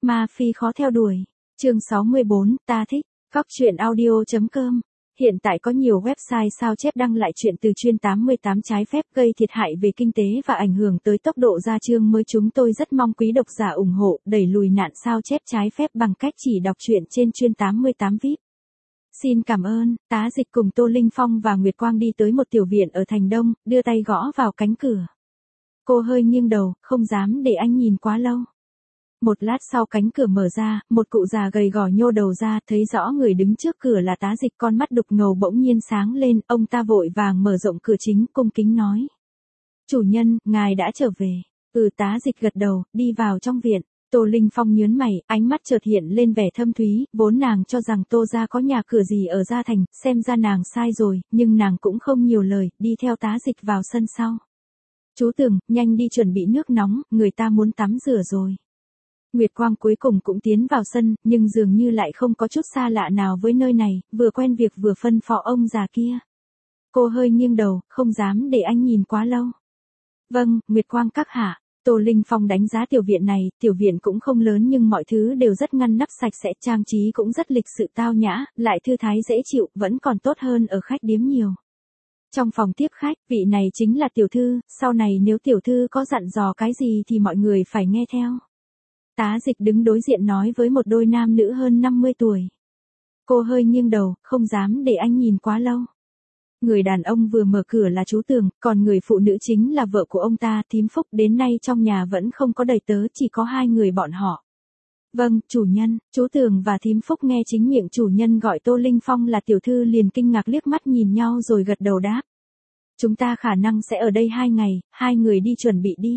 Ma Phi khó theo đuổi. Chương 64, ta thích. Góc truyện audio.com. Hiện tại có nhiều website sao chép đăng lại chuyện từ chuyên 88 trái phép gây thiệt hại về kinh tế và ảnh hưởng tới tốc độ ra chương mới. Chúng tôi rất mong quý độc giả ủng hộ đẩy lùi nạn sao chép trái phép bằng cách chỉ đọc truyện trên chuyên 88 VIP. Xin cảm ơn. Tá Dịch cùng Tô Linh Phong và Nguyệt Quang đi tới một tiểu viện ở thành Đông, đưa tay gõ vào cánh cửa. Cô hơi nghiêng đầu, không dám để anh nhìn quá lâu. Một lát sau cánh cửa mở ra, một cụ già gầy gò nhô đầu ra, thấy rõ người đứng trước cửa là Tá Dịch, con mắt đục ngầu bỗng nhiên sáng lên, ông ta vội vàng mở rộng cửa chính, cung kính nói. Chủ nhân, ngài đã trở về. Tá Dịch gật đầu, đi vào trong viện. Tô Linh Phong nhớn mày, ánh mắt chợt hiện lên vẻ thâm thúy, vốn nàng cho rằng Tô gia có nhà cửa gì ở Gia Thành, xem ra nàng sai rồi, nhưng nàng cũng không nhiều lời, đi theo Tá Dịch vào sân sau. Chú Tường, nhanh đi chuẩn bị nước nóng, người ta muốn tắm rửa rồi. Nguyệt Quang cuối cùng cũng tiến vào sân, nhưng dường như lại không có chút xa lạ nào với nơi này, vừa quen việc vừa phân phó ông già kia. Cô hơi nghiêng đầu, không dám để anh nhìn quá lâu. Vâng, Nguyệt Quang các hạ. Tô Linh Phong đánh giá tiểu viện này, tiểu viện cũng không lớn nhưng mọi thứ đều rất ngăn nắp sạch sẽ, trang trí cũng rất lịch sự tao nhã, lại thư thái dễ chịu, vẫn còn tốt hơn ở khách điếm nhiều. Trong phòng tiếp khách, vị này chính là tiểu thư, sau này nếu tiểu thư có dặn dò cái gì thì mọi người phải nghe theo. Tá Dịch đứng đối diện nói với một đôi nam nữ hơn 50 tuổi. Cô hơi nghiêng đầu, không dám để anh nhìn quá lâu. Người đàn ông vừa mở cửa là chú Tường, còn người phụ nữ chính là vợ của ông ta, Thím Phúc. Đến nay trong nhà vẫn không có đầy tớ, chỉ có hai người bọn họ. Vâng, chủ nhân. Chú Tường và Thím Phúc nghe chính miệng chủ nhân gọi Tô Linh Phong là tiểu thư liền kinh ngạc liếc mắt nhìn nhau rồi gật đầu đáp. Chúng ta khả năng sẽ ở đây 2 ngày, hai người đi chuẩn bị đi.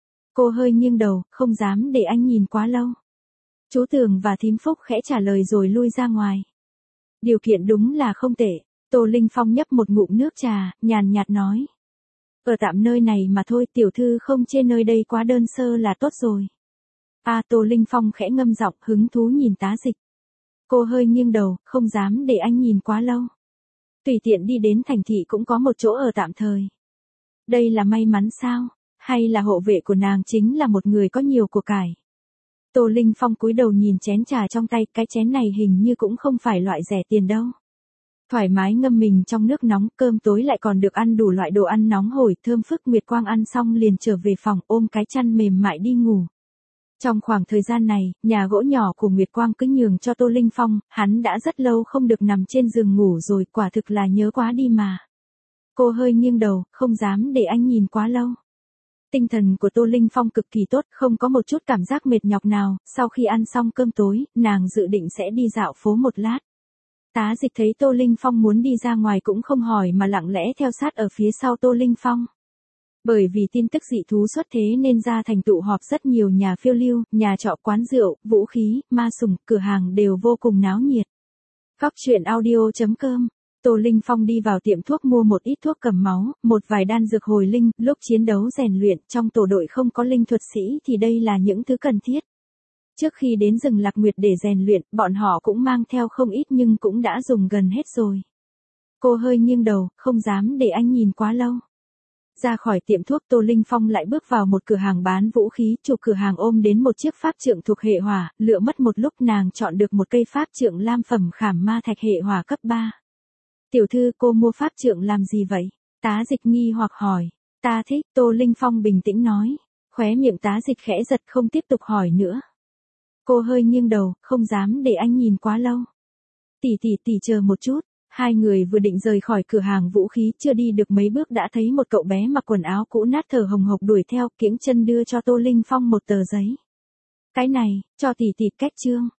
Cô hơi nghiêng đầu, không dám để anh nhìn quá lâu. Chú Tường và Thím Phúc khẽ trả lời rồi lui ra ngoài. Điều kiện đúng là không tệ. Tô Linh Phong nhấp một ngụm nước trà, nhàn nhạt nói. Ở tạm nơi này mà thôi, tiểu thư không chê nơi đây quá đơn sơ là tốt rồi. Tô Linh Phong khẽ ngâm giọng, hứng thú nhìn Tá Dịch. Cô hơi nghiêng đầu, không dám để anh nhìn quá lâu. Tùy tiện đi đến thành thị cũng có một chỗ ở tạm thời. Đây là may mắn sao? Hay là hộ vệ của nàng chính là một người có nhiều của cải? Tô Linh Phong cúi đầu nhìn chén trà trong tay, cái chén này hình như cũng không phải loại rẻ tiền đâu. Thoải mái ngâm mình trong nước nóng, cơm tối lại còn được ăn đủ loại đồ ăn nóng hổi, thơm phức. Nguyệt Quang ăn xong liền trở về phòng, ôm cái chăn mềm mại đi ngủ. Trong khoảng thời gian này, nhà gỗ nhỏ của Nguyệt Quang cứ nhường cho Tô Linh Phong, hắn đã rất lâu không được nằm trên giường ngủ rồi, quả thực là nhớ quá đi mà. Cô hơi nghiêng đầu, không dám để anh nhìn quá lâu. Tinh thần của Tô Linh Phong cực kỳ tốt, không có một chút cảm giác mệt nhọc nào. Sau khi ăn xong cơm tối, nàng dự định sẽ đi dạo phố một lát. Tá Dịch thấy Tô Linh Phong muốn đi ra ngoài cũng không hỏi mà lặng lẽ theo sát ở phía sau Tô Linh Phong. Bởi vì tin tức dị thú xuất thế nên Gia Thành tụ họp rất nhiều nhà phiêu lưu, nhà trọ, quán rượu, vũ khí, ma sủng, cửa hàng đều vô cùng náo nhiệt. Góc truyện audio.com. Tô Linh Phong đi vào tiệm thuốc mua một ít thuốc cầm máu, một vài đan dược hồi linh, lúc chiến đấu rèn luyện, trong tổ đội không có linh thuật sĩ thì đây là những thứ cần thiết. Trước khi đến rừng Lạc Nguyệt để rèn luyện, bọn họ cũng mang theo không ít nhưng cũng đã dùng gần hết rồi. Cô hơi nghiêng đầu, không dám để anh nhìn quá lâu. Ra khỏi tiệm thuốc, Tô Linh Phong lại bước vào một cửa hàng bán vũ khí, chủ cửa hàng ôm đến một chiếc pháp trượng thuộc hệ hỏa, lựa mất một lúc nàng chọn được một cây pháp trượng lam phẩm khảm ma thạch hệ hỏa cấp 3. Tiểu thư, cô mua pháp trượng làm gì vậy? Tá Dịch nghi hoặc hỏi. Ta thích, Tô Linh Phong bình tĩnh nói. Khóe miệng Tá Dịch khẽ giật, không tiếp tục hỏi nữa. Cô hơi nghiêng đầu, không dám để anh nhìn quá lâu. Tỷ chờ một chút. Hai người vừa định rời khỏi cửa hàng vũ khí, chưa đi được mấy bước đã thấy một cậu bé mặc quần áo cũ nát thở hồng hộc đuổi theo, kiễng chân đưa cho Tô Linh Phong một tờ giấy. Cái này, cho tỷ cách chương.